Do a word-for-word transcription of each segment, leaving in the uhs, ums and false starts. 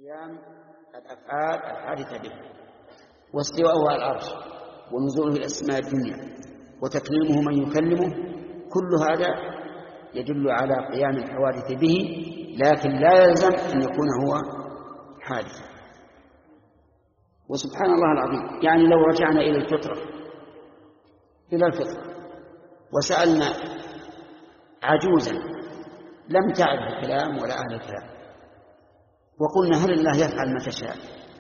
قيام الأفعال الحادثة به، واستواءه على العرش، ونزوله إلى السماء الدنيا، وتكليمه من يكلمه، كل هذا يدل على قيام الحوادث به، لكن لا يلزم أن يكون هو حادثا. وسبحان الله العظيم، يعني لو رجعنا إلى الفطرة إلى الفطرة وسألنا عجوزا لم تعرف الكلام ولا أهل الكلام، وقلنا هل الله يفعل ما تشاء،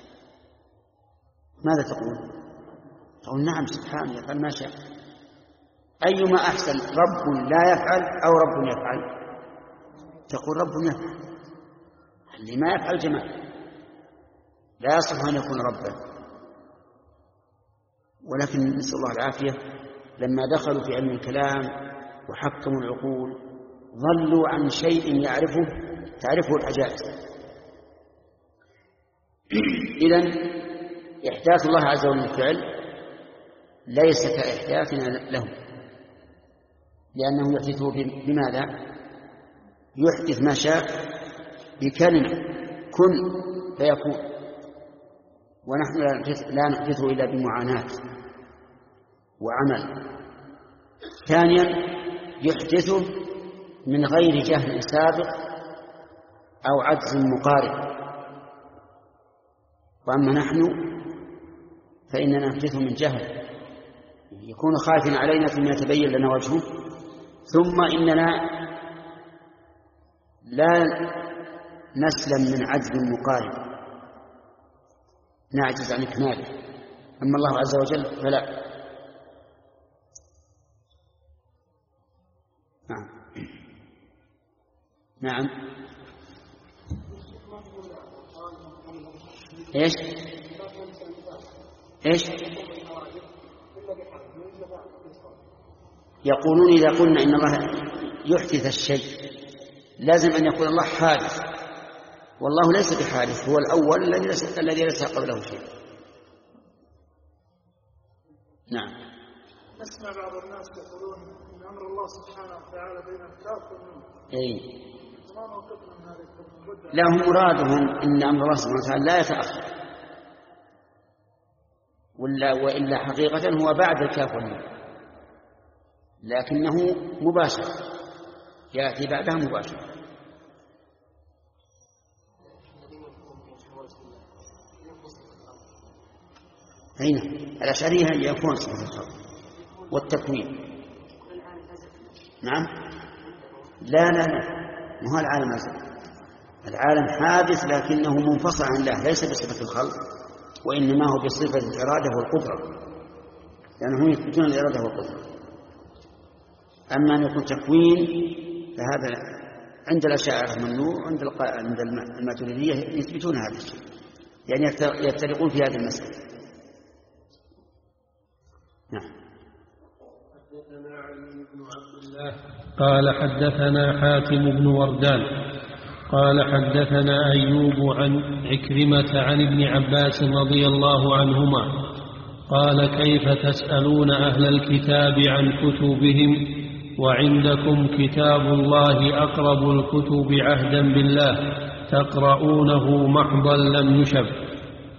ماذا تقول؟ تقول نعم سبحانه يفعل ما شاء. أيما أحسن، رب لا يفعل أو رب يفعل؟ تقول رب يفعل، اللي ما يفعل جمال، لا يصح أن يكون ربا. ولكن نسأل الله العافية، لما دخلوا في علم الكلام وحكموا العقول ظلوا عن شيء يعرفه تعرفه الحاجات. إذن إحداث الله عز وجل الفعل ليس كإحداثنا له، لأنه يحدثه بماذا؟ يحدث ما شاء بكلمة كن فيكون، ونحن لا نحدثه إلا بمعاناة وعمل. ثانيا يحدثه من غير جهل سابق أو عجز مقارب، وأما نحن فإننا نحدثه من جهل، يكون خائفا علينا فيما يتبين لنا وجهه، ثم إننا لا نسلم من عجز مقارب نعجز عن إكماله. أما الله عز وجل فلا. نعم نعم إيش إيش يقولون إذا قلنا إن الله يحدث الشيء لازم أن يكون الله حادث، والله ليس بحادث، هو الأول الذي ليس قبله شيء. نعم. نسمع بعض الناس يقولون إن أمر الله سبحانه وتعالى بين الكاف والنون. أي. لا، هم مرادهم إن أمر الله سبحانه وتعالى لا يتأخر، ولا وإلا حقيقة هو بعد الكاف والنون، لكنه مباشر يأتي بعدها مباشر. أين الأشعرية يكون صفة الخلق والتكوين. نعم. لا لا لا، ما هو العالم أزل، العالم حادث لكنه منفصل عن الله، ليس بصفة الخلق، وإنما هو بصفة الإرادة والقدرة، لأنهم يثبتون الإرادة والقدرة. أما أن يكون تكوين فهذا عند الأشاعرة ممنوع، عند عند الماتريدية يثبتون هذا الشيء، يعني يفترقون في هذه المسألة. نعم. حدثنا علي بن عبد الله قال حدثنا حاتم بن وردان قال حدثنا أيوب عن عكرمة عن ابن عباس رضي الله عنهما قال كيف تسألون أهل الكتاب عن كتبهم وعندكم كتاب الله أقرب الكتب عهدا بالله تقرؤونه محضا لم يشب.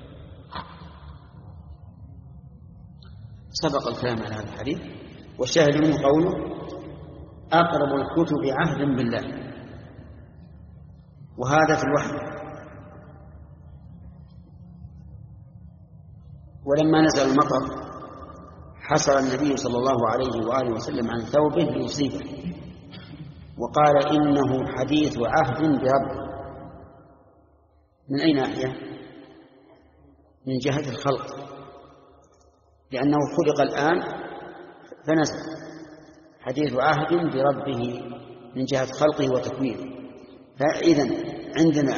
سبق الكلام على هذا الحديث، والشاهد منه قوله أقرب الكتب عهدا بالله، وهذا في الوحي. ولما نزل المطر حصر النبي صلى الله عليه وآله وسلم عن ثوبه ليصيبه، وقال إنه حديث عهد بربه. من أي ناحية؟ من جهة الخلق، لأنه خلق الآن فنزل، حديث عهد بربه من جهة خلقه وتكوينه. فإذن عندنا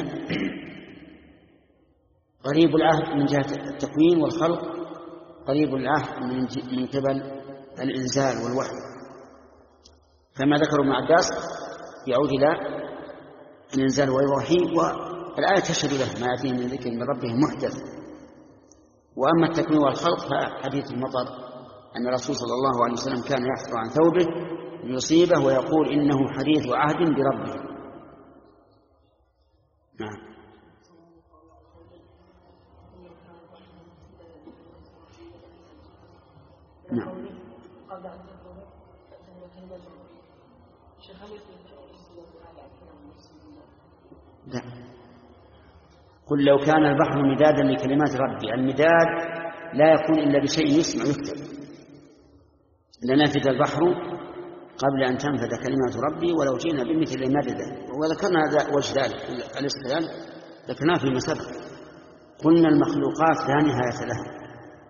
قريب العهد من جهة التكوين والخلق، قريب العهد من قبل الإنزال والوحي. كما ذكر ابن عباس يعود إلى الإنزال والوحي، والآية تشهد له ما يأتيه من ذكر من ربه محدث. وأما التكوين والخلق فحديث المطر أن الرسول صلى الله عليه وسلم كان يحفر عن ثوبه ليصيبه ويقول إنه حديث عهد بربه. نعم. نعم. لا، قل لو كان البحر مدادا لكلمات ربي، المداد لا يكون إلا بشيء يسمع يكتب، لنفد البحر قبل أن تنفد كلمات ربي ولو جئنا بمثل مددا. وذكرنا هذا وجه ذلك الاستدلال ذكرناه فيما سبق، قلنا المخلوقات لا نهاية لها،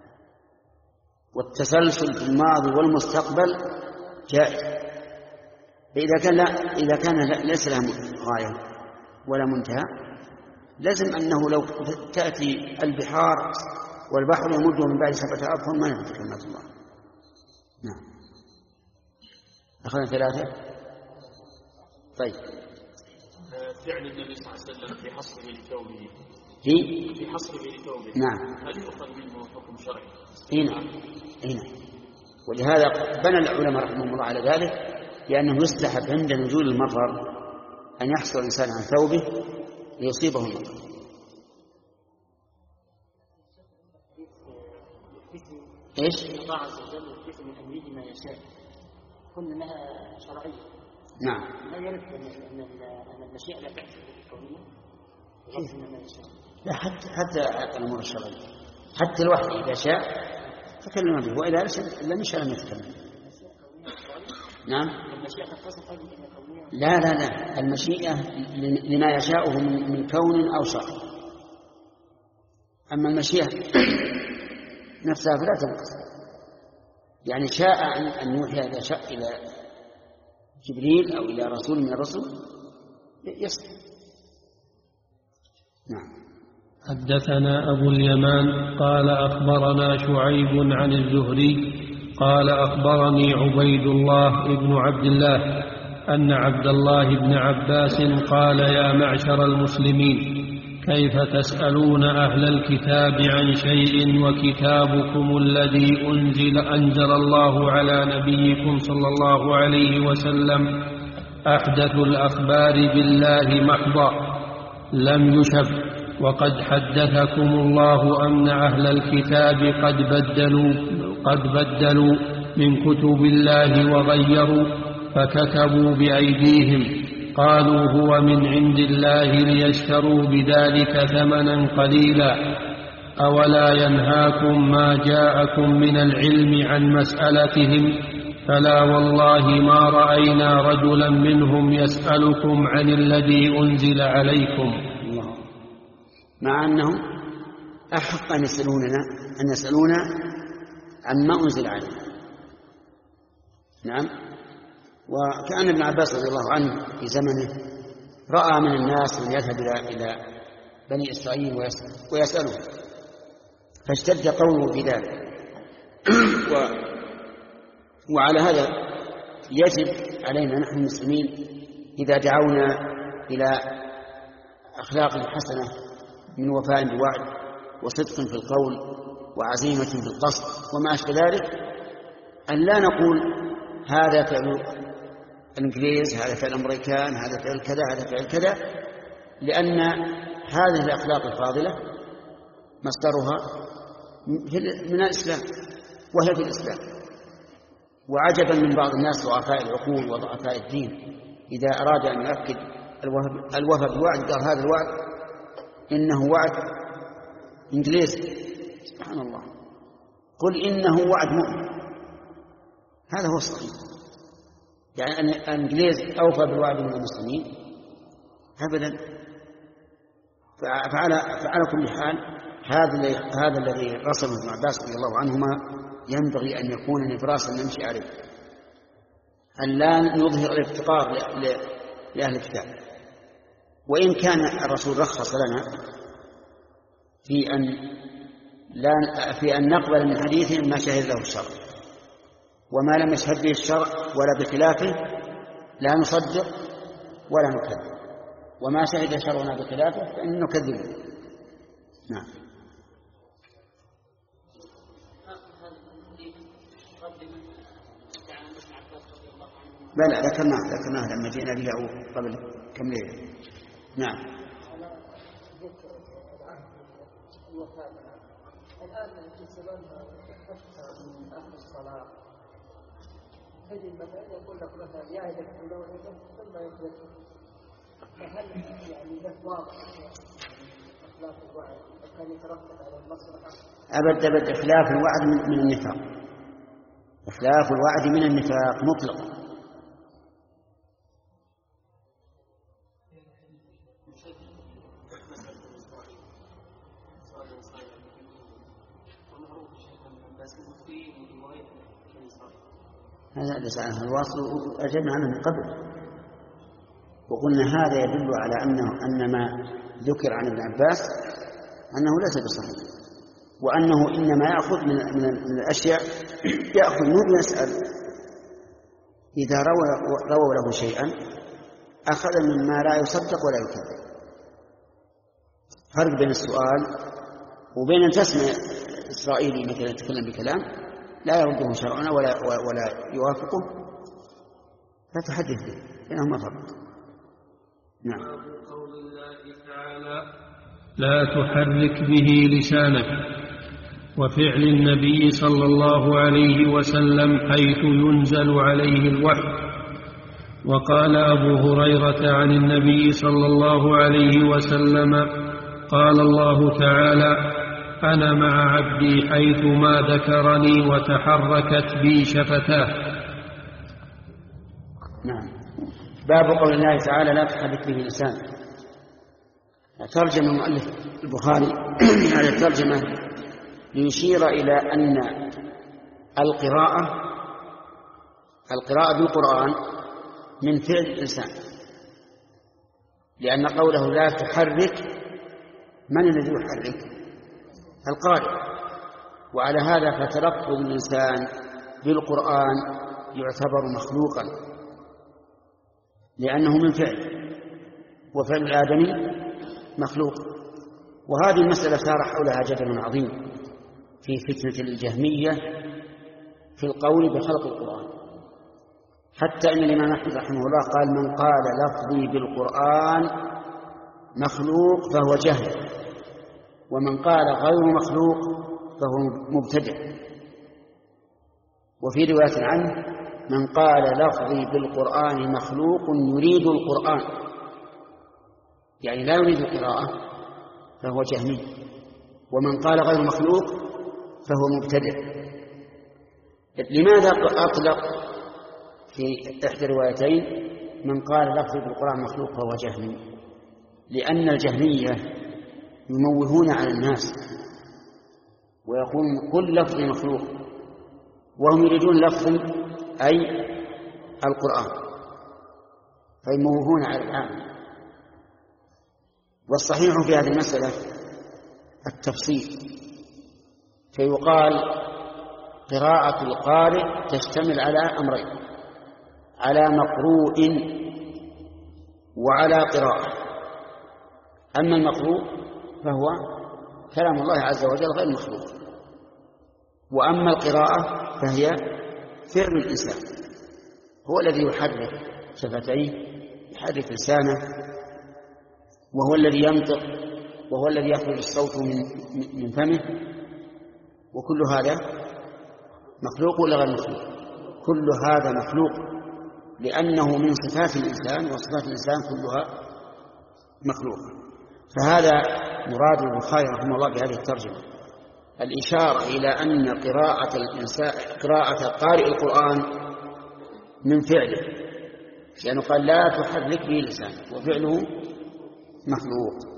والتسلسل في الماضي والمستقبل جائز، فإذا كان لا إذا كان ليس لها غاية ولا منتهى لازم أنه لو تأتي البحار والبحر يمده من بعد سبعة أبحر ما نفد كلمات الله. نعم. أخذنا ثلاثة. طيب. فعل النبي صلى الله عليه وسلم في حصره لثوبه في في حصره لثوبه نعم. هل يؤخذ منه حكم شرعي؟ هنا هنا ولهذا بنى العلماء رحمهم الله على ذلك، لأنه يستحب عند نزول المطر أن يحصل الإنسان عن ثوبه ليصيبه المطر. إيش؟ الله عز وجل يحدث من أمره ما يشاء، كلها شرعية. نعم. لا يرد أن أن المشيئة لا تأتي بالكونية ويحدث ما يشاء. لا، حتى حتى الأمور الشرعية، حتى الوحي إذا شاء تكلم به، وإذا لم يشاء لم يتكلم. نعم. المشيئة تتصف بأنها كونية. لا لا لا، المشيئة لما يشاءه من كون أو شرع، أما المشيئة نفسها فلا تنقص. يعني شاء أن يوحي إذا شاء إلى جبريل أو إلى رسول من الرسل يصدق. نعم. حدثنا أبو اليمان قال أخبرنا شعيب عن الزهري قال أخبرني عبيد الله بن عبد الله أن عبد الله بن عباس قال يا معشر المسلمين كيف تسألون أهل الكتاب عن شيء وكتابكم الذي أنزل أنزل الله على نبيكم صلى الله عليه وسلم أحدث الأخبار بالله محضا لم يشب، وقد حدثكم الله أن أهل الكتاب قد بدلوا قد بدلوا من كتب الله وغيروا فكتبوا بأيديهم، قالوا هو من عند الله ليشتروا بذلك ثمنا قليلا، أولا ينهاكم ما جاءكم من العلم عن مسألتهم؟ فلا والله ما رأينا رجلا منهم يسألكم عن الذي أنزل عليكم. الله. مع أنهم أحق أن يسألوننا أن يسألونا عما أنزل علينا. نعم. وكأن ابن عباس رضي الله عنه في زمنه رأى من الناس من يذهب إلى بني إسرائيل ويسألهم، فاشتد قوله في ذلك. وعلى هذا يجب علينا نحن المسلمين إذا دعونا إلى أخلاق حسنة من وفاء بوعد وصدق في القول وعزيمة في القصد وما أشبه ذلك، أن لا نقول هذا فعل الإنجليز، هذا فعل الأمريكان، هذا فعل كذا، هذا فعل كذا، لأن هذه الأخلاق الفاضلة مصدرها من الإسلام وهي في الإسلام. وعجبا من بعض الناس ضعفاء العقول وضعفاء الدين إذا أراد أن يؤكد الوفاء بالوعد قال هذا الوعد إنه وعد إنجليزي. سبحان الله، قل إنه وعد مؤمن، هذا هو الصحيح. يعني أن الإنجليز أوفى بالوعد من المسلمين أبدا. فعلى فعلى كل حال هذا هذا الذي رسمه ابن عباس رضي الله عنهما ينبغي أن يكون نبراسا نمشي عليه، أن لا نظهر الافتقار لأهل الكتاب. وإن كان الرسول رخص لنا في أن لا في أن نقبل من حديث ما شهد له الشرع، وما لم يشهد به الشرع ولا بخلافه لا نصدق ولا نكذب، وما شهد شرعنا بخلافه فإن نكذبه. نعم. بلى ذكرناه ذكرناه لما جئنا به قبل كم ليلة. نعم. الآن في زمان من أهل الصلاة تجد مثلا يقول لك مثلا يا إذا تقولون ثم يخرج، فهل يعني له واضح أخلاق الوعي وكان يترتب على المصلحة؟ أبد أبد إخلاف الوعد من, من النفاق، إخلاف الوعد من النفاق مطلقا. هذا ليس عنه الواصل، أجبنا عنه من قبل وقلنا هذا يدل على أنه أن ما ذكر عن ابن عباس أنه ليس بصحيح، وأنه إنما يأخذ من, من الأشياء يأخذ منه يسأل، إذا رووا رو له شيئا أخذ مما لا يصدق ولا يكذب. فرق بين السؤال وبين أن تسمع إسرائيلي مثلا يتكلم بكلام لا يرده شرعنا ولا, ولا يوافقه لا تحدث به، بينهما فرق. نعم. قول الله تعالى لا تحرك به لسانك، وفعل النبي صلى الله عليه وسلم حيث ينزل عليه الوحي. وقال أبو هريرة عن النبي صلى الله عليه وسلم قال الله تعالى أنا مع عبدي حيثما ذكرني وتحركت بي شفتاه. نعم. باب قول الله تعالى لا تحرك به لسانك. ترجم المؤلف البخاري على الترجمة ليشير إلى أن القراءة القراءة بالقرآن من فعل الإنسان، لأن قوله لا تحرك، من الذي يحرك؟ القارئ. وعلى هذا فتلفظ الإنسان بالقرآن يعتبر مخلوقا لأنه من فعل، وفعل الآدمي مخلوق. وهذه المسألة صار حولها جدل عظيم في فتنة الجهمية في القول بخلق القرآن، حتى إن الإمام أحمد رحمه الله قال من قال لفظي بالقرآن مخلوق فهو جهل، ومن قال غير مخلوق فهو مبتدع. وفي رواية عنه من قال لفظي بالقرآن مخلوق يريد القرآن، يعني لا يريد القراءة فهو جهمي، ومن قال غير مخلوق فهو مبتدع. لماذا أطلق في إحدى الروايتين من قال لفظي بالقرآن مخلوق فهو جهمي؟ لأن الجهمية يموهون على الناس ويقولون كل لفظ مخلوق، وهم يريدون لفظ أي القرآن، فيموهون على العام. والصحيح في هذه المسألة التفصيل، فيقال قراءة القارئ تشتمل على أمرين: على مقروء وعلى قراءة. أما المقروء فهو كلام الله عز وجل غير مخلوق، وأما القراءة فهي فعل الإنسان، هو الذي يحرك شفتيه، يحرك لسانه، وهو الذي ينطق، وهو الذي يخرج الصوت من من فمه. وكل هذا مخلوق ولا غير مخلوق؟ كل هذا مخلوق، لأنه من صفات الإنسان، وصفات الإنسان كلها مخلوق. فهذا مراد البخاري رحمه الله بهذه الترجمة، الإشارة إلى أن قراءة الإنسان قراءة قارئ القرآن من فعله، لأنه قال لا تحرك به لسانك، وفعله مخلوق.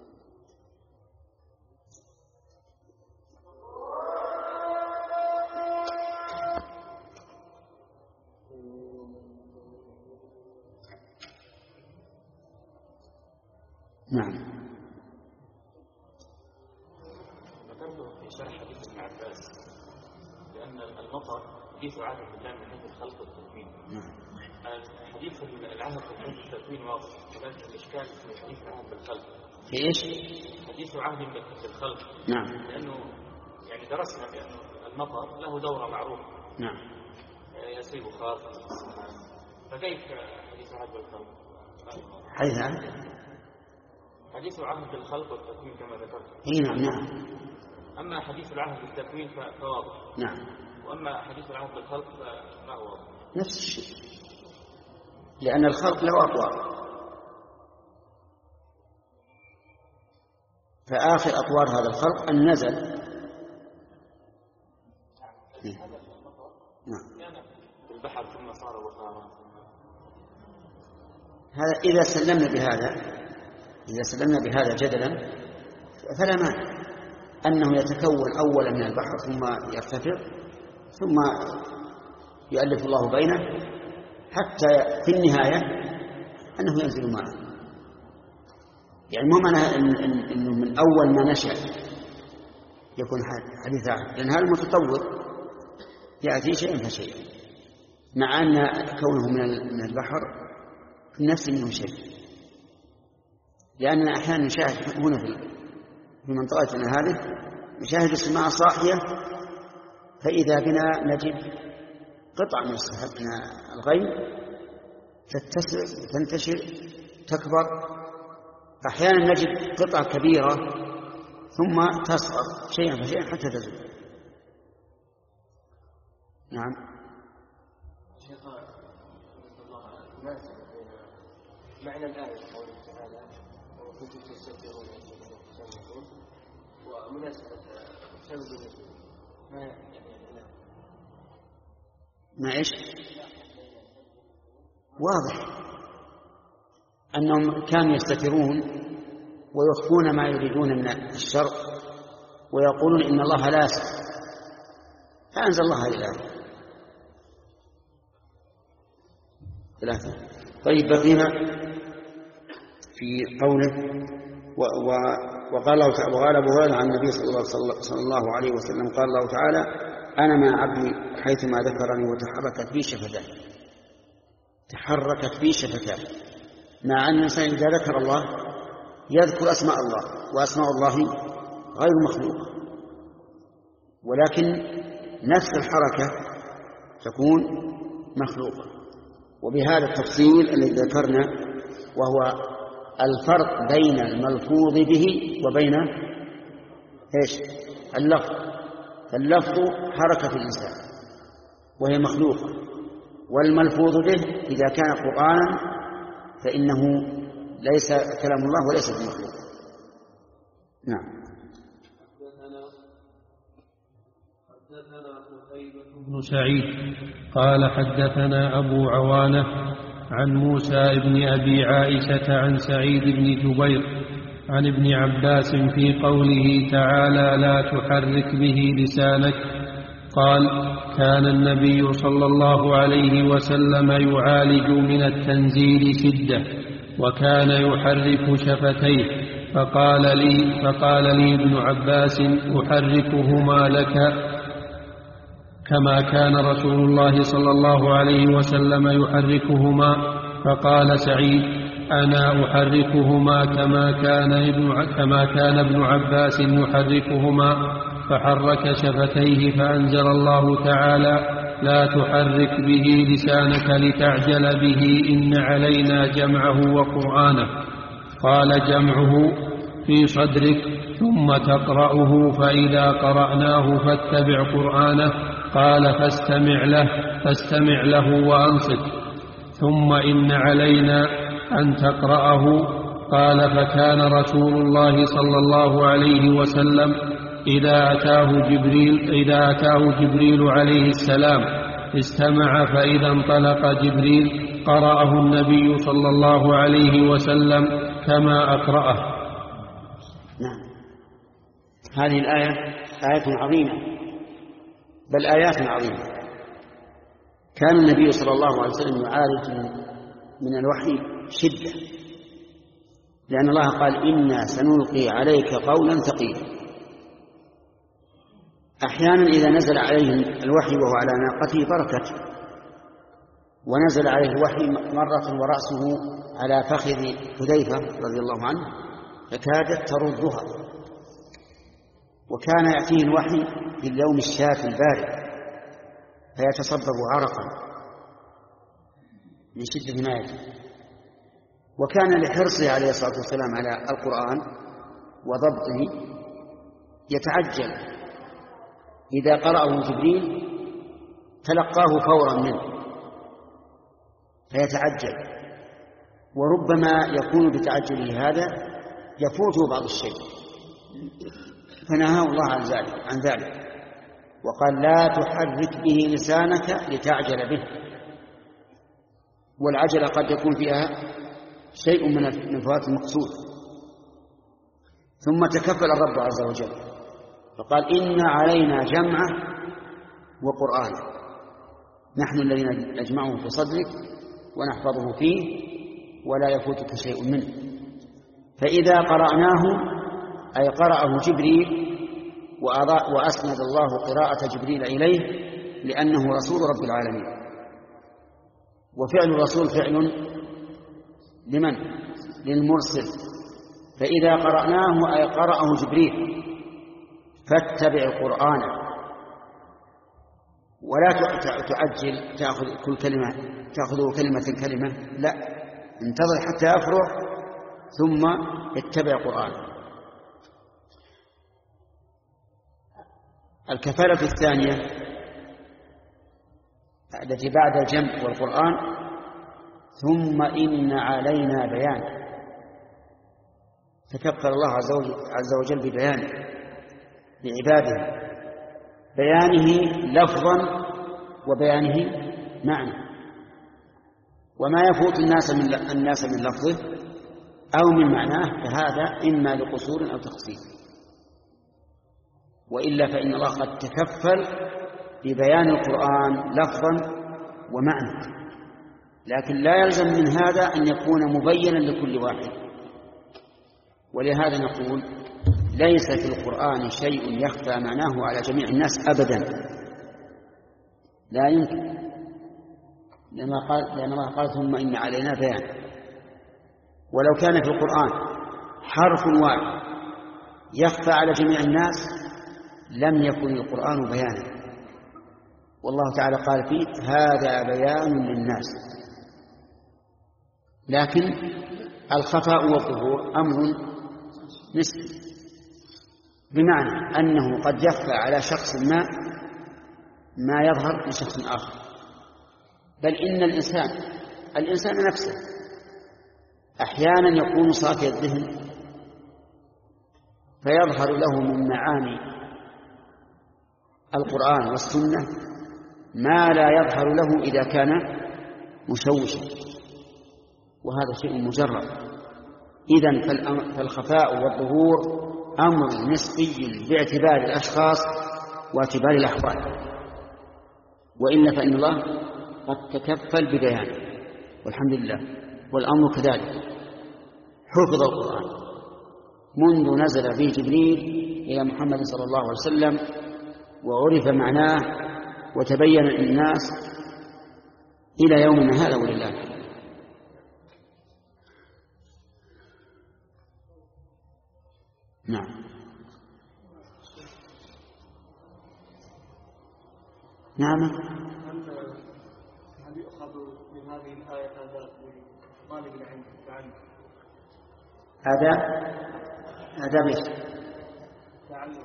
نعم. ذكرت في شرح حديث ابن عباس لأن المطر حديث عهد بالله من حيث الخلق والتكوين. حديث العهد من حيث التكوين واضح، ولكن الإشكال في حديث العهد بالخلق. في إيش؟ حديث عهد بالخلق. نعم. لأنه يعني درسنا بأن المطر له دورة معروفة. نعم. يسيل بخار، فكيف حديث عهد بالخلق؟ حديث عهد حديث عهد بالخلق والتكوين كما ذكرت. اي نعم. نعم. أما حديث العهد بالتكوين فواضح. نعم. وأما حديث العهد بالخلق فما هو واضح. نفس الشيء، لأن الخلق له أطوار، فآخر أطوار هذا الخلق أن نزل. نعم. البحر ثم صار بخارا. هذا إذا سلمنا بهذا إذا سلمنا بهذا جدلا فلا مانع أنه يتكون أولا من البحر ثم يرتفع ثم يؤلف الله بينه حتى في النهاية أنه ينزل معه. يعني مو معنى أنه من أول ما نشأ يكون حديث عهد، لأن هذا المتطور يأتي شيئا فشيئا، مع أن كونه من البحر في النفس منه شيء. لأننا أحيانا نشاهد هنا في منطقتنا هذه نشاهد السماء صاحية، فإذا بنا نجد قطع من الغيم تتسع تنتشر تكبر، أحيانا نجد قطع كبيرة ثم تصغر شيئا فشيئا حتى تزول. نعم. شيخ الله مناسبة بين معنى الآية قوله تعالى وكنتم تستكبرون وتستكبرون ومناسبة سبب النزول ما يعني ما إيش؟ واضح أنهم كانوا يستترون ويخفون ما يريدون من الشر ويقولون إن الله لا يسمع، فأنزل الله هذه الآية. ثلاثة. طيب بقينا في قوله و و وقال وقال أبو هريرة عن النبي صلى الله عليه وسلم قال الله تعالى أنا مع عبدي حيثما ذكرني وتحركت بي شفتاه. تحركت بي شفتاه، مع أن الإنسان إذا ذكر الله يذكر أسماء الله، وأسماء الله غير مخلوقة، ولكن نفس الحركة تكون مخلوقة. وبهذا التفصيل الذي ذكرنا وهو الفرق بين الملفوظ به وبين إيش؟ اللفظ. اللفظ حركة الإنسان وهي مخلوقة، والملفوظ به إذا كان قرآنا فإنه ليس كلام الله وليس بمخلوق. نعم. حدثنا قتيبة بن سعيد قال حدثنا أبو عوانة عن موسى بن أبي عائشة عن سعيد بن جبير عن ابن عباس في قوله تعالى لا تحرك به لسانك قال كان النبي صلى الله عليه وسلم يعالج من التنزيل شدة وكان يحرك شفتيه فقال لي, فقال لي ابن عباس أحركهما لك كما كان رسول الله صلى الله عليه وسلم يحركهما. فقال سعيد أنا أحركهما كما كان ابن, كما كان ابن عباس يحركهما. فحرك شفتيه فأنزل الله تعالى لا تحرك به لسانك لتعجل به إن علينا جمعه وقرآنه. قال جمعه في صدرك ثم تقرأه فإذا قرأناه فاتبع قرآنه. قال فاستمع له فاستمع له وأنصت ثم إن علينا أن تقرأه. قال فكان رسول الله صلى الله عليه وسلم إذا أتاه جبريل, إذا أتاه جبريل عليه السلام استمع فإذا انطلق جبريل قرأه النبي صلى الله عليه وسلم كما أقرأه. نعم. هذه الآية آية عظيمة، بل آيات عظيمة. كان النبي صلى الله عليه وسلم يعالج من الوحي شدة، لأن الله قال إنا سنلقي عليك قولا ثقيلا. أحيانا إذا نزل عليه الوحي وهو على ناقته بركته، ونزل عليه الوحي مرة ورأسه على فخذ حذيفة رضي الله عنه فكادت تردها. وكان يأتيه الوحي في اليوم الشاف البارد فيتصبب عرقا من شدة ما يجري. وكان لحرصه عليه الصلاة والسلام على القرآن وضبطه يتعجل إذا قرأه جبريل تلقاه فورا منه فيتعجل، وربما يكون بتعجله هذا يفوته بعض الشيء، فنهاه الله عن ذلك عن ذلك وقال: لا تحرك به لسانك لتعجل به. والعجلة قد يكون فيها شيء من فوات المقصود. ثم تكفل الرب عز وجل فقال: إن علينا جمعه وقرآنه، نحن الذين نجمعه في صدرك ونحفظه فيه ولا يفوتك شيء منه. فإذا قرأناه أي قرأه جبريل، وأسند الله قراءة جبريل إليه لأنه رسول رب العالمين، وفعل الرسول فعل لمن؟ للمرسل. فإذا قرأناه أي قرأه جبريل فاتبع القرآن، ولا تعجل تأخذ كل كلمة تأخذه كلمة كلمة، لا، انتظر حتى يفرغ ثم اتبع القرآن. الكفالة الثانية التي بعد الجمع والقرآن: ثم إن علينا بيان. تكفل الله عز وجل ببيانه لعباده، بيانه لفظا وبيانه معنى، وما يفوت الناس من الناس من لفظه أو من معناه فهذا إما لقصور أو تقصير، وإلا فإن الله قد تكفل ببيان القرآن لفظا ومعنى، لكن لا يلزم من هذا أن يكون مبينا لكل واحد. ولهذا نقول: ليس في القرآن شيء يخفى معناه على جميع الناس أبدا، لا يمكن، لأن قال لأن الله قال: ثم إن علينا بيان. ولو كان في القرآن حرف واحد يخفى على جميع الناس لم يكن القرآن بيانا، والله تعالى قال فيه: هذا بيان للناس. لكن الخفاء والظهور أمر نسبي، بمعنى أنه قد يخفى على شخص ما ما يظهر لشخص آخر. بل إن الإنسان الإنسان نفسه أحيانا يكون صافي الذهن فيظهر له من معاني القرآن والسنة ما لا يظهر له إذا كان مشوشا، وهذا شيء مجرد. إذن فالخفاء والظهور أمر نسبي باعتبار الأشخاص واعتبار الأحوال، وإلا فإن الله قد تكفل ببيانه والحمد لله. والأمر كذلك، حفظ القرآن منذ نزل به جبريل إلى محمد صلى الله عليه وسلم وعرف معناه وتبين للناس إلى يومنا هذا ولله. نعم. نعم. هل يؤخذ من هذه الآية آداب لطالب العلم تعلم؟ آداب آداب إيش؟ تعلم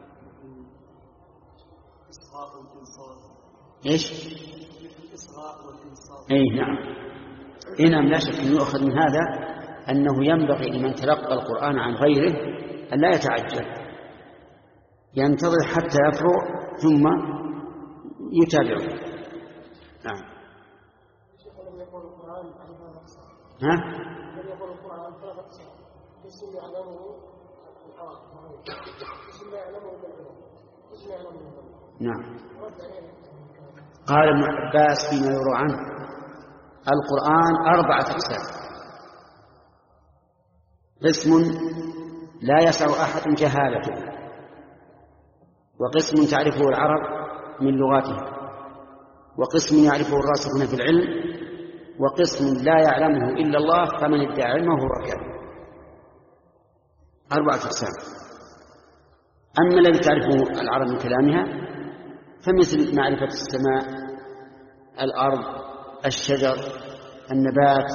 الإصغاء والإنصات. إيش؟ الإصغاء والإنصات. أي نعم. إيه نعم، لا شك أن يؤخذ من هذا أنه ينبغي لمن تلقى القرآن عن غيره أن لا يتعجل، ينتظر حتى يفرغ ثم يتابعه. نعم. ها؟ نعم. قال ابن عباس فيما يروى عنه: القرآن أربعة أقسام: قسم لا يسع أحد جهالته، وقسم تعرفه العرب من لغاتها، وقسم يعرفه الراسخون في العلم، وقسم لا يعلمه إلا الله فمن ادعى علمه هو كافر. أربعة أقسام. أما الذي تعرفه العرب من كلامها فمثل معرفة السماء، الأرض، الشجر، النبات،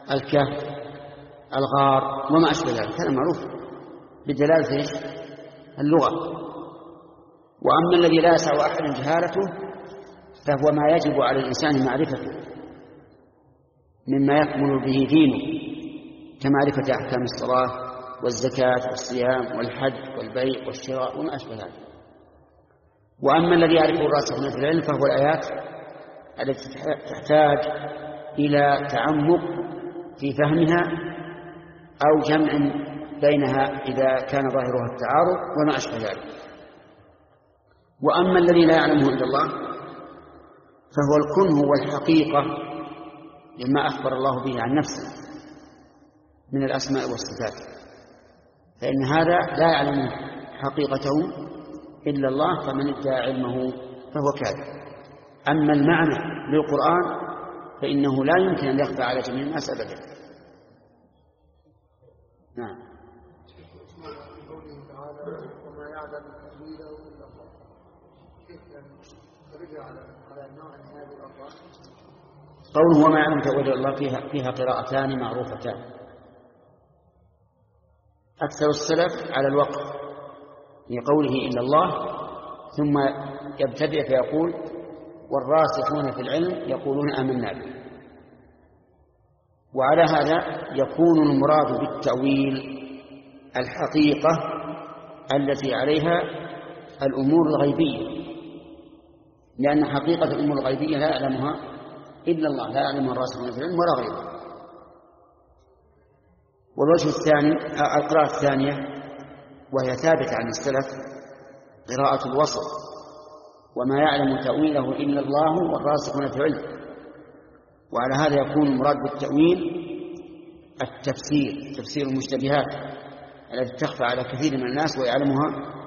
الكهف، الغار وما أشبه ذلك، هذا معروف بدلالة إيش؟ اللغة. وأما الذي لا يسع أحد جهالته فهو ما يجب على الإنسان معرفته مما يكمل به دينه، كمعرفة أحكام الصلاة والزكاة والصيام والحج والبيع والشراء وما أشبه ذلك. وأما الذي يعرفه الراسخون في العلم فهو الآيات التي تحتاج إلى تعمق في فهمها أو جمع بينها إذا كان ظاهرها التعارض وما أشبه ذلك. وأما الذي لا يعلمه إلا الله فهو الكنه والحقيقة لما أخبر الله به عن نفسه من الأسماء والصفات، فإن هذا لا يعلم حقيقته إلا الله، فمن ادعى علمه فهو كاذب. أما المعنى للقرآن فإنه لا يمكن أن يخفى على جميع الناس أبدا. نعم. وما يعلم تأويله إلا الله، كيف ترجع على النوع من هذه الألفاظ؟ قوله وما يعلم تأويله الله فيها فيها قراءتان معروفتان. أكثر السلف على الوقف في قوله إلا الله، ثم يبتدئ فيقول والراسخون في العلم يقولون آمنا به. وعلى هذا يكون المراد بالتأويل الحقيقة التي عليها الأمور الغيبية، لأن حقيقة الأمور الغيبية لا يعلمها إلا الله، لا يعلمها الراسخون في العلم ولا غيره. والوجه الثاني القراءة الثانية وهي ثابتة عن السلف قراءة الوسط، وما يعلم تأويله إلا الله والراسخون في العلم. وعلى هذا يكون المراد بالتأويل التفسير، تفسير المشتبهات التي تخفى على كثير من الناس ويعلمها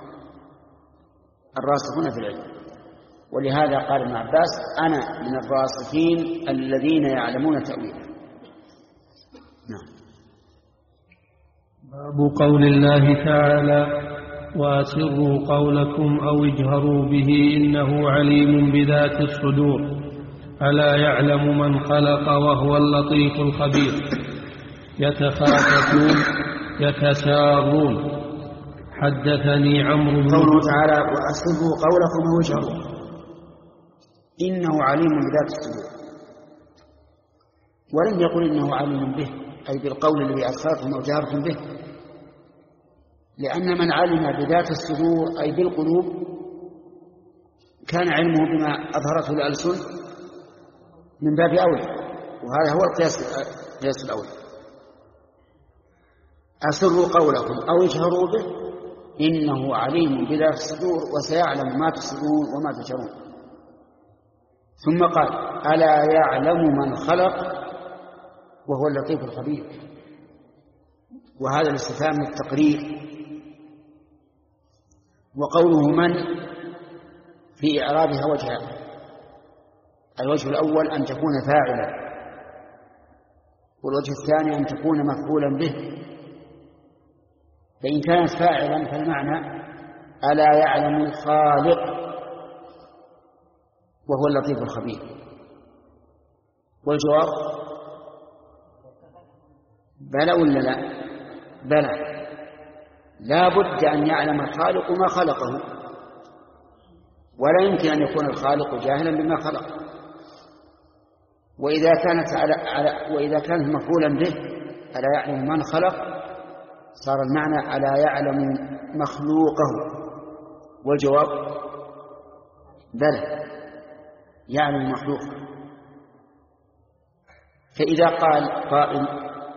الراسخون في العلم. ولهذا قال ابن عباس أنا من الراسخين الذين يعلمون تأويله. نعم. باب قول الله تعالى وأسروا قولكم أو اجهروا به إنه عليم بذات الصدور ألا يعلم من خلق وهو اللطيف الخبير. يتخافتون يتسارون. حدثني عمرو بن قوله تعالى وأسروا قولكم أو اجهروا إنه عليم بذات الصدور، ولم يقل إنه عليم به أي بالقول الذي أسررتم أو جهرتم به، لأن من علم بذات الصدور أي بالقلوب كان علمه بما أظهرته الألسن من باب أولى، وهذا هو القياس القياس الأولى. أسروا قولكم أو اجهروا به إنه عليم بذات الصدور وسيعلم ما تسرون وما تجهرون. ثم قال ألا يعلم من خلق وهو اللطيف الخبير، وهذا الاستفهام للتقرير. وقوله من في إعرابها وجهان: الوجه الأول أن تكون فاعلا، والوجه الثاني أن تكون مفعولا به. فإن كانت فاعلا فالمعنى ألا يعلم الخالق وهو اللطيف الخبير. والجواب بلى ولا لا؟ بلى، لا بد أن يعلم الخالق ما خلقه، ولا يمكن أن يكون الخالق جاهلا بما خلق. وإذا كانت على على وإذا كانت مفعولا به ألا يعلم من خلق صار المعنى ألا يعلم مخلوقه. والجواب بلى، يعلم مخلوقه. فإذا قال قائل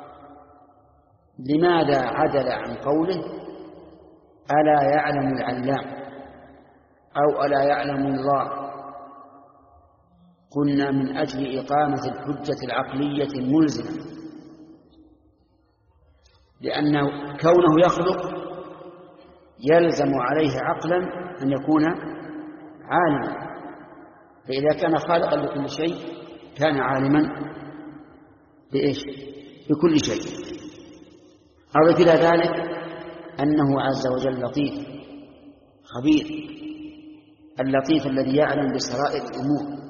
لماذا عدل عن قوله ألا يعلم العلام أو ألا يعلم الله، قلنا من أجل إقامة الحجة العقلية الملزمة، لأن كونه يخلق يلزم عليه عقلا أن يكون عالما، فإذا كان خالقا لكل شيء كان عالما بإيش؟ بكل شيء. أضف إلى ذلك أنه عز وجل لطيف خبير، اللطيف الذي يعلم بسرائر الأمور،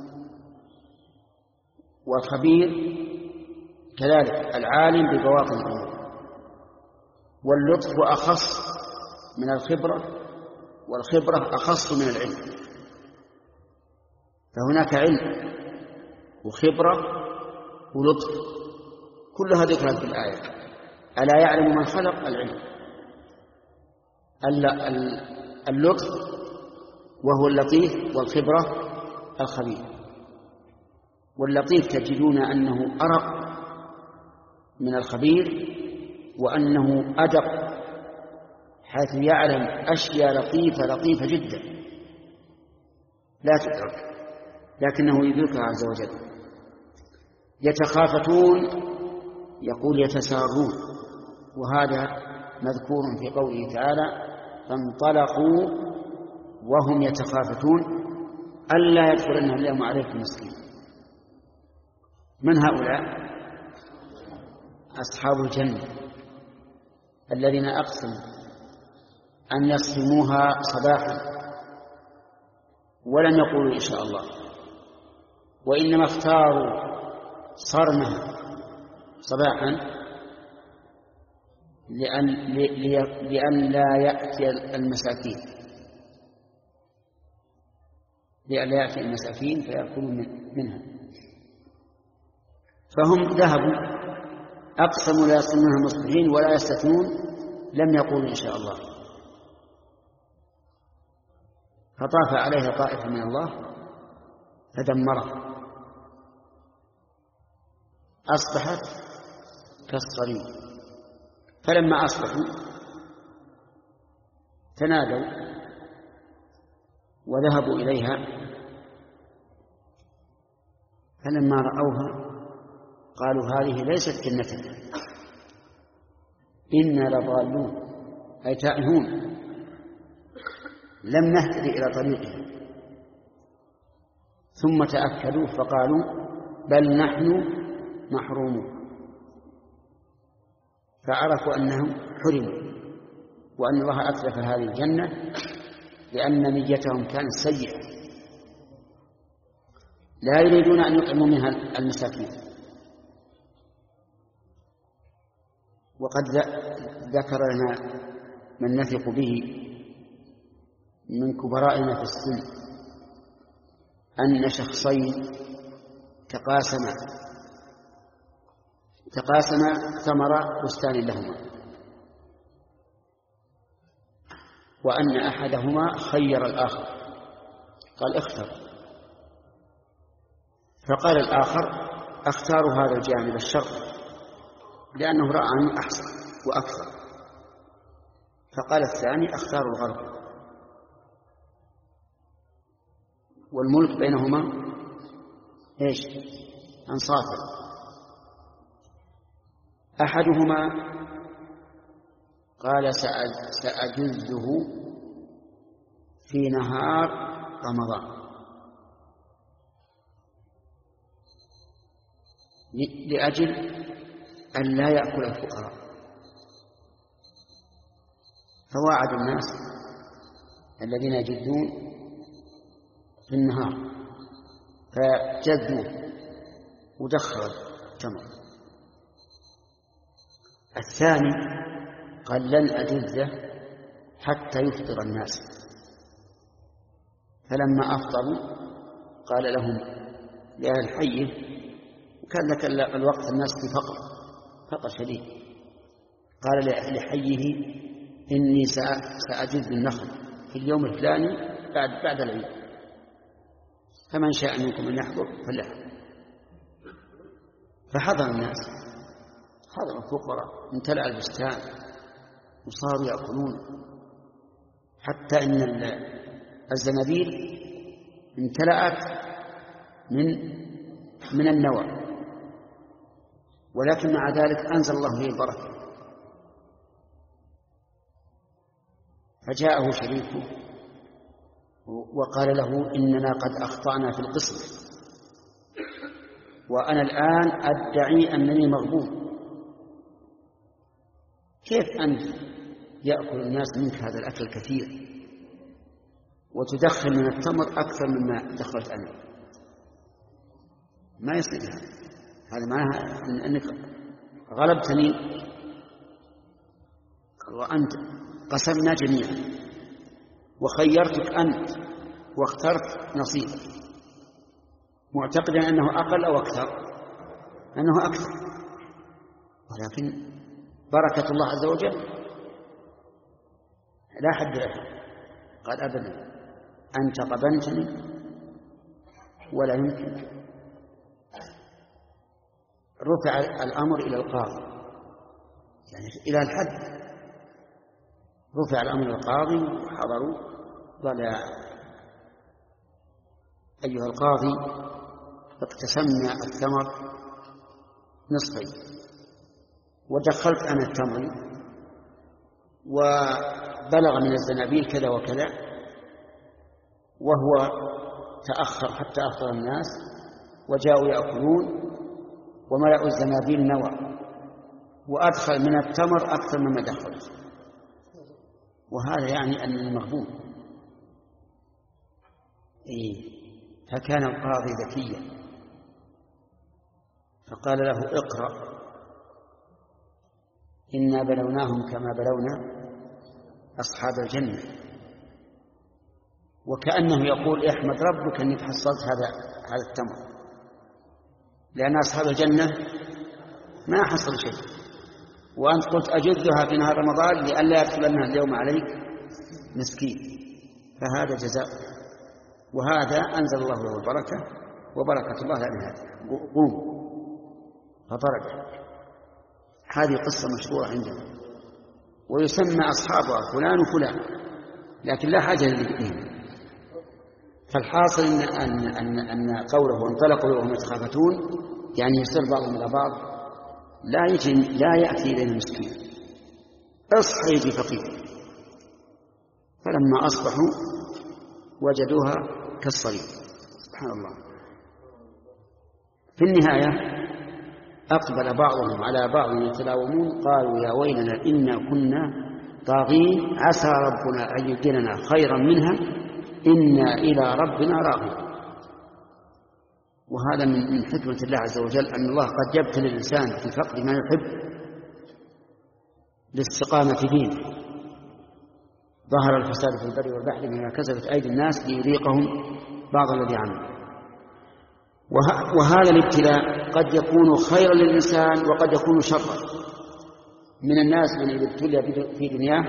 والخبير كذلك العالم ببواطن الأمور. واللطف أخص من الخبرة والخبرة أخص من العلم، فهناك علم وخبرة ولطف كلها ذكرت في الآية. ألا يعلم من خلق؟ العلم، اللطف وهو اللطيف، والخبرة الخبير. واللطيف تجدون أنه أرق من الخبير، وأنه أدق، حيث يعلم أشياء لطيفة لطيفة جدا لا تدرك، لكنه يدركها عز وجل. يتخافتون، يقول يتسارون، وهذا مذكور في قوله تعالى فانطلقوا وهم يتخافتون ألا يدخلنها اليوم عليكم مسكين. من هؤلاء؟ أصحاب الجنة الذين أقسم أن يصوموها صباحا ولم يقولوا إن شاء الله، وإنما اختاروا صرمها صباحا لأن, لأن لا يأتي المساكين لأن لا يأتي المساكين فيأكلون منها. فهم ذهبوا أقسموا لا يصومونها مصبحين ولا يستثنون، لم يقولوا إن شاء الله. فطاف عليها طائف من الله فدمره، أصبحت كالصريم. فلما أصبحوا تنادوا وذهبوا إليها، فلما رأوها قالوا هذه ليست جنتنا إنا لضالون، أي تائهون لم نهتدي إلى طريقها. ثم تأكدوا فقالوا بل نحن محرومون، فعرفوا أنهم حرموا وأن الله أتلف هذه الجنة لأن نيتهم كانت سيئة، لا يريدون أن يطعموا منها المساكين. وقد ذكر لنا من نثق به من كبرائنا في السن أن شخصين تقاسما تقاسما ثمر بستان لهما، وأن أحدهما خير الآخر قال اختر، فقال الآخر أختار هذا الجانب الشر لأنه رأى أنه أحسن وأكثر، فقال الثاني أختار الغرب. والملك بينهما إيش؟ أنصافا. أحدهما قال سأجزه في نهار رمضان لأجل أن لا يأكل الفقراء، فواعد الناس الذين يجدون في النهار فجذوا ودخل التمر. الثاني قال لن أجزه حتى يفطر الناس، فلما أفطروا قال لهم لأهل الحي، وكان ذاك الوقت الناس في فقر فقر شديد، قال لحيه إني سأجز النخل في اليوم الفلاني بعد بعد العيد، فمن شاء منكم أن يحضر فليحضر. فحضر الناس، حضر الفقراء، امتلأ البستان وصاروا يأكلون، حتى إن الزنابيل امتلأت من من النوى، ولكن مع ذلك أنزل الله فيه البركة. فجاءه شريكه وقال له إننا قد أخطأنا في القسم، وأنا الآن أدعي أنني مغبون، كيف أنت يأكل الناس منك هذا الأكل الكثير وتدخل من التمر أكثر مما دخلت أنا؟ ما يصير هذا، هذا معناها أنك غلبتني وأنت قسمنا جميعا. وخيرتك أنت واخترت نصيبك معتقدا أنه أقل أو أكثر، أنه أكثر، ولكن بركة الله عز وجل لا حد لها. قال أبدا أنت قبلتني ولا يمكن. رفع الأمر إلى القاضي، يعني إلى الحد رفع الأمر إلى القاضي وحضروا. قال يا أيها القاضي اقتسمنا الثمر نصفين ودخلت أنا التمر وبلغ من الزنابيل كذا وكذا، وهو تأخر حتى أفطر الناس وجاءوا يأكلون وملأوا الزنابيل نوى، وأدخل من التمر أكثر مما دخلت، وهذا يعني أنني مغبون. إيه. فكان القاضي ذكيا فقال له اقرأ إنا بلوناهم كما بلونا أصحاب الجنة، وكأنه يقول احمد ربك أنك حصلت هذا هذا التمر، لأن أصحاب الجنة ما حصل شيء، وأنت قلت أجدها في نهار رمضان لئلا يدخلنها اليوم عليك مسكين، فهذا جزاء. وهذا أنزل الله له البركة، وبركة الله لا نهاية. قوم فضرب. هذه قصة مشهورة عندنا، ويسمى أصحابها فلان وفلان، لكن لا حاجة لذكرهم. فالحاصل إن, أن, أن, أن قوله انطلقوا وهم يتخافتون يعني يصير بعضهم إلى بعض، لا يجي لا يأتي إلينا مسكين، اصحى يجي فقير. فلما أصبحوا وجدوها كالصليب. سبحان الله. في النهاية أقبل بعضهم على بعض يتلاومون قالوا يا ويلنا إنا كنا طاغين عسى ربنا أن يبدلنا خيرا منها إنا إلى ربنا راغبون. وهذا من حكمة الله عز وجل أن الله قد يبتلي الإنسان في فقد ما يحب للاستقامة في دينه. ظهر الفساد في البر والبحر بما كسبت أيدي الناس ليذيقهم بعض الذي عملوا. وهذا الابتلاء قد يكون خيرا للإنسان وقد يكون شرا. من الناس من إذا ابتلي في دنياه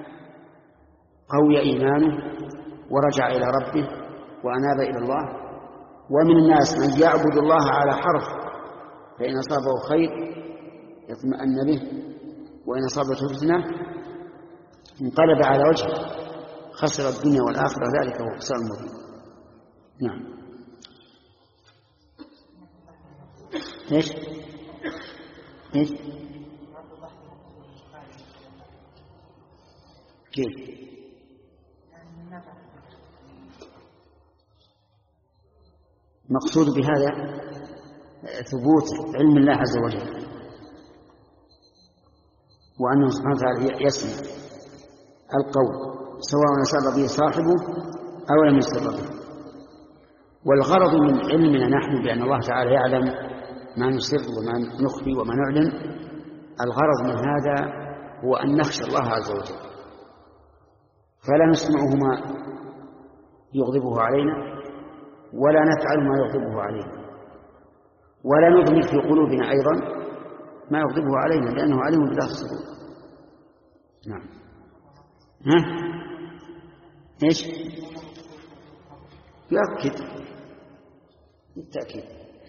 قوي إيمانه ورجع إلى ربه وأناب إلى الله، ومن الناس من يعبد الله على حرف، فإن أصابه خير يطمئن به وإن أصابته فتنة انقلب على وجهه خسر الدنيا والآخرة، ذلك هو خسران مبين. نعم. ايش ايش كيف مقصود بهذا ثبوت علم الله عز وجل، وأنه سبحانه وتعالى يسمع القول سواء سر به صاحبه أو لم يسر به. والغرض من علمنا نحن بأن الله تعالى يعلم ما نسر وما نخفي وما نعلن، الغرض من هذا هو أن نخشى الله عز وجل، فلا نسمعه ما يغضبه علينا ولا نفعل ما يغضبه علينا، ولا نضمر في قلوبنا أيضا ما يغضبه علينا، لأنه عليم بذات الصدور. نعم. ها ايش يؤكد بالتأكيد.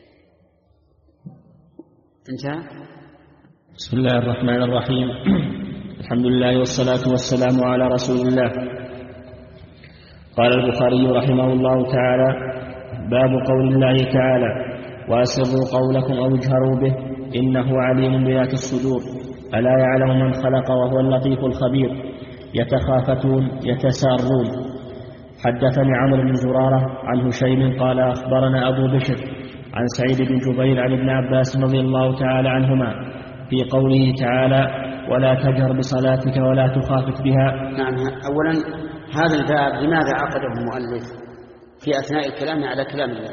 انتهى. بسم الله الرحمن الرحيم. الحمد لله والصلاة والسلام على رسول الله. قال البخاري رحمه الله تعالى: باب قول الله تعالى: وأسروا قولكم أو اجهروا به إنه عليم بذات الصدور ألا يعلم من خلق وهو اللطيف الخبير. يتخافتون يتسارون. حدثني عمرو بن زرارة عن هشيم قال أخبرنا أبو بشر عن سعيد بن جبير عن ابن عباس رضي الله تعالى عنهما في قوله تعالى: ولا تجهر بصلاتك ولا تخافت بها. نعم. أولا هذا الباب لماذا عقده المؤلف في أثناء الكلام على كلام الله؟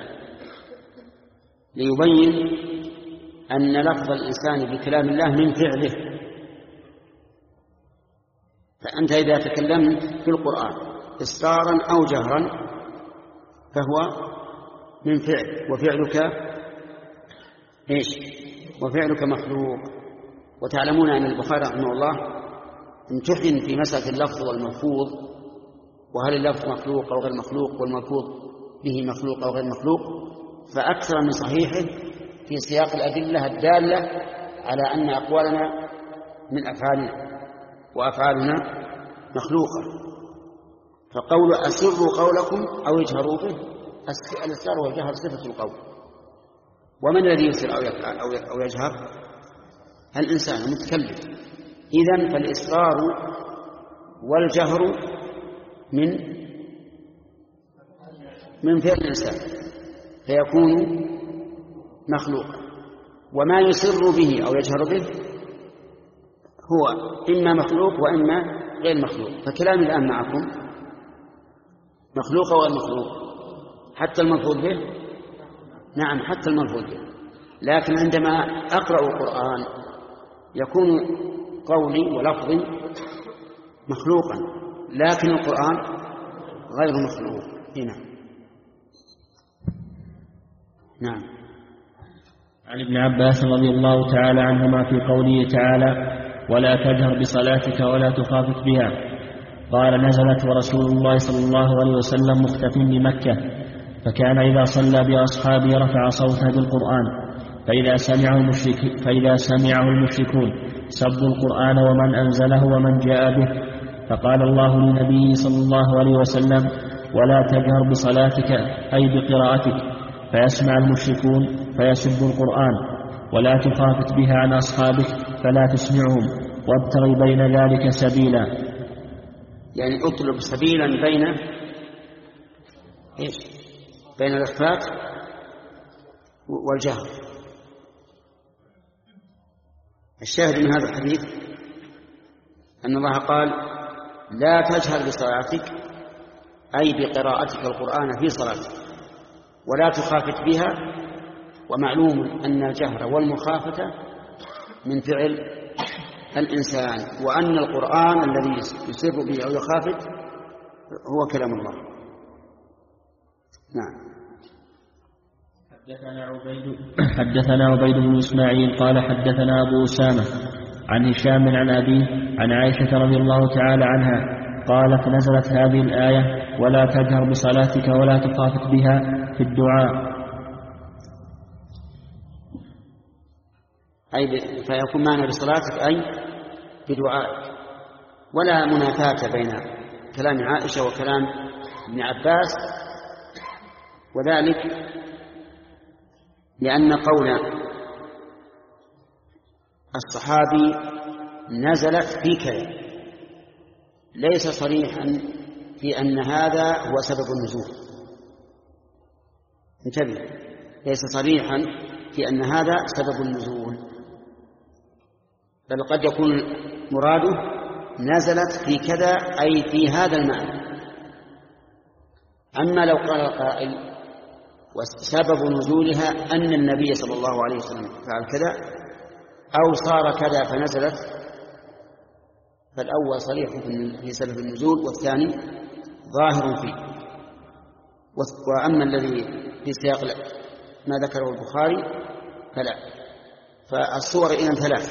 ليبين أن لفظ الإنسان بكلام الله من فعله. فأنت إذا تكلمت في القرآن إصرارا أو جهرا فهو من فعل، وفعلك إيش؟ وفعلك مخلوق. وتعلمون أن البخاري رحمه الله امتحن في مسألة اللفظ والملفوظ، وهل اللفظ مخلوق أو غير مخلوق، والملفوظ به مخلوق أو غير مخلوق، فأكثر من صحيحه في سياق الأدلة الدالة على أن أقوالنا من أفعالنا وأفعالنا مخلوقة. فقول أسروا قولكم أو اجهروا به، الإسرار والجهر صفة القول. ومن الذي يسر أو يجهر؟ الإنسان المتكلم. إذن فالإسرار والجهر من من فعل الإنسان فيكون مخلوقا، وما يسر به أو يجهر به هو إما مخلوق وإما غير مخلوق. فكلامي الآن معكم مخلوق وغير مخلوق، حتى الملفوظ به، نعم حتى الملفوظ به. لكن عندما أقرأ القرآن يكون قولي ولفظي مخلوقا، لكن القرآن غير مخلوق. هنا نعم. عن ابن عباس رضي الله تعالى عنهما في قوله تعالى ولا تجهر بصلاتك ولا تخافت بها، قال نزلت ورسول الله صلى الله عليه وسلم مختف بمكة، فكان إذا صلى بأصحابه رفع صوته بالقرآن، فإذا سمعه, المشرك فإذا سمعه المشركون سبوا القرآن ومن أنزله ومن جاء به، فقال الله لنبيه صلى الله عليه وسلم ولا تجهر بصلاتك أي بقراءتك، فيسمع المشركون فيسبوا القرآن، ولا تخافت بها عن أصحابك فلا تسمعهم، وابتغي بين ذلك سبيلا. يعني اطلب سبيلا بين إيش؟ بين الإخفاء والجهر. الشاهد من هذا الحديث أن الله قال لا تجهر بصلاتك أي بقراءتك القرآن في صلاتك، ولا تخافت بها. ومعلوم أن الجهر والمخافة من فعل الإنسان، وأن القرآن الذي يسر به أو يخافت هو كلام الله. نعم. حدثنا عبيد حدثنا عبيد بن إسماعيل قال حدثنا أبو أسامة عن هشام عن أبيه عن عائشة رضي الله تعالى عنها قالت نزلت هذه الآية ولا تجهر بصلاتك ولا تخافت بها في الدعاء، أي فيكون معنى بصلاتك أي بدعائك. ولا منافاة بين كلام عائشة وكلام ابن عباس، وذلك لأن قول الصحابي نزلت في كذا ليس صريحا في أن هذا هو سبب النزول. انتبه، ليس صريحا في أن هذا سبب النزول، بل قد يكون مراده نزلت في كذا أي في هذا المعنى. أما لو قال القائل وسبب نزولها أن النبي صلى الله عليه وسلم فعل كذا أو صار كذا فنزلت، فالأول صريح في سبب النزول والثاني ظاهر فيه. وأما الذي في سياق ما ذكره البخاري فلا. فالصور إذن ثلاث: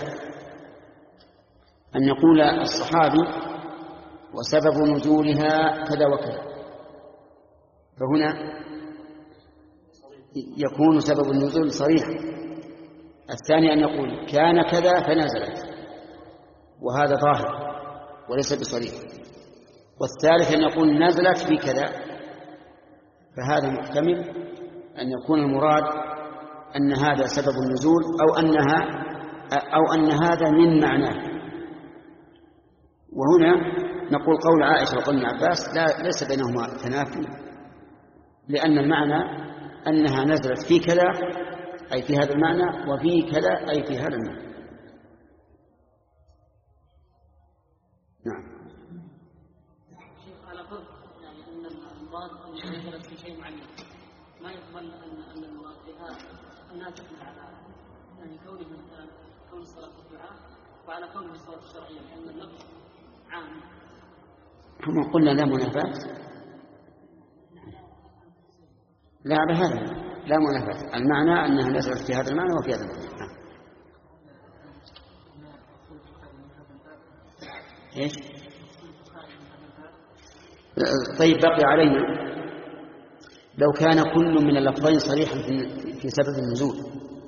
أن يقول الصحابي وسبب نزولها كذا وكذا، فهنا يكون سبب النزول صريحا. الثاني أن يقول كان كذا فنزلت، وهذا ظاهر وليس بصريح. والثالث أن يقول نزلت في كذا، فهذا محتمل أن يكون المراد أن هذا سبب النزول أو أنها أو أن هذا من معناه. وهنا نقول قول عائشة وقول ابن عباس لا ليس بينهما تنافي، لأن المعنى أنها نزلت في كذا أي في هذا المعنى، وفي كذا أي في هذا المعنى. نعم. شيخ على فرض يعني أن المراد أن نزلت في شيء معين، ما يقبل أن أن المراد بها الناس على يعني كونه مثلا كون الصلاة الدعاء وعلى كونه الصلاة الشرعية، لأن اللفظ عام. هم قلنا لا منافاة، لا بهذا لا منافاة، المعنى أنها نزلت في هذا المعنى وفي هذا المعنى. إيش؟ طيب بقي علينا لو كان كل من اللفظين صريحا في سبب النزول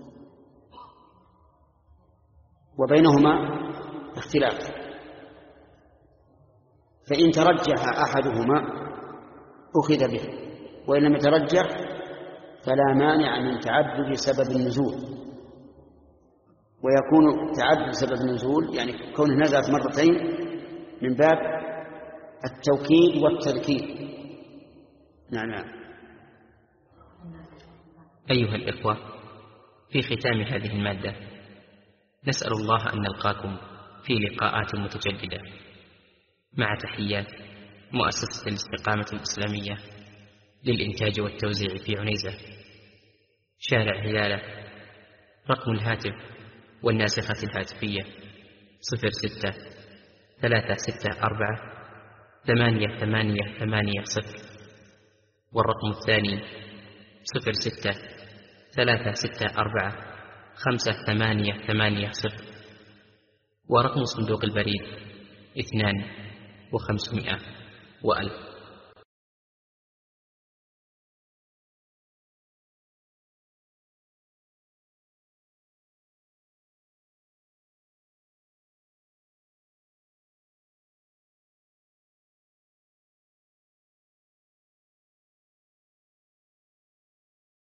وبينهما اختلاف، فإن ترجح أحدهما أخذ به، وإن لم يترجح فلا مانع من تعدد سبب النزول. ويكون تعدد سبب النزول يعني كونه نزلت مرتين من باب التوكيد والتذكير. نعم نعم. أيها الإخوة، في ختام هذه المادة نسأل الله أن نلقاكم في لقاءات متجددة، مع تحيات مؤسسة الاستقامة الإسلامية للإنتاج والتوزيع في عنيزة، شارع هلالة. رقم الهاتف والناسخة الهاتفية صفر ستة ثلاثة ستة أربعة ثمانية ثمانية ثمانية صفر، والرقم الثاني صفر ستة ثلاثة ستة أربعة خمسة ثمانية ثمانية صفر، ورقم صندوق البريد اثنان وخمسمائة وألف.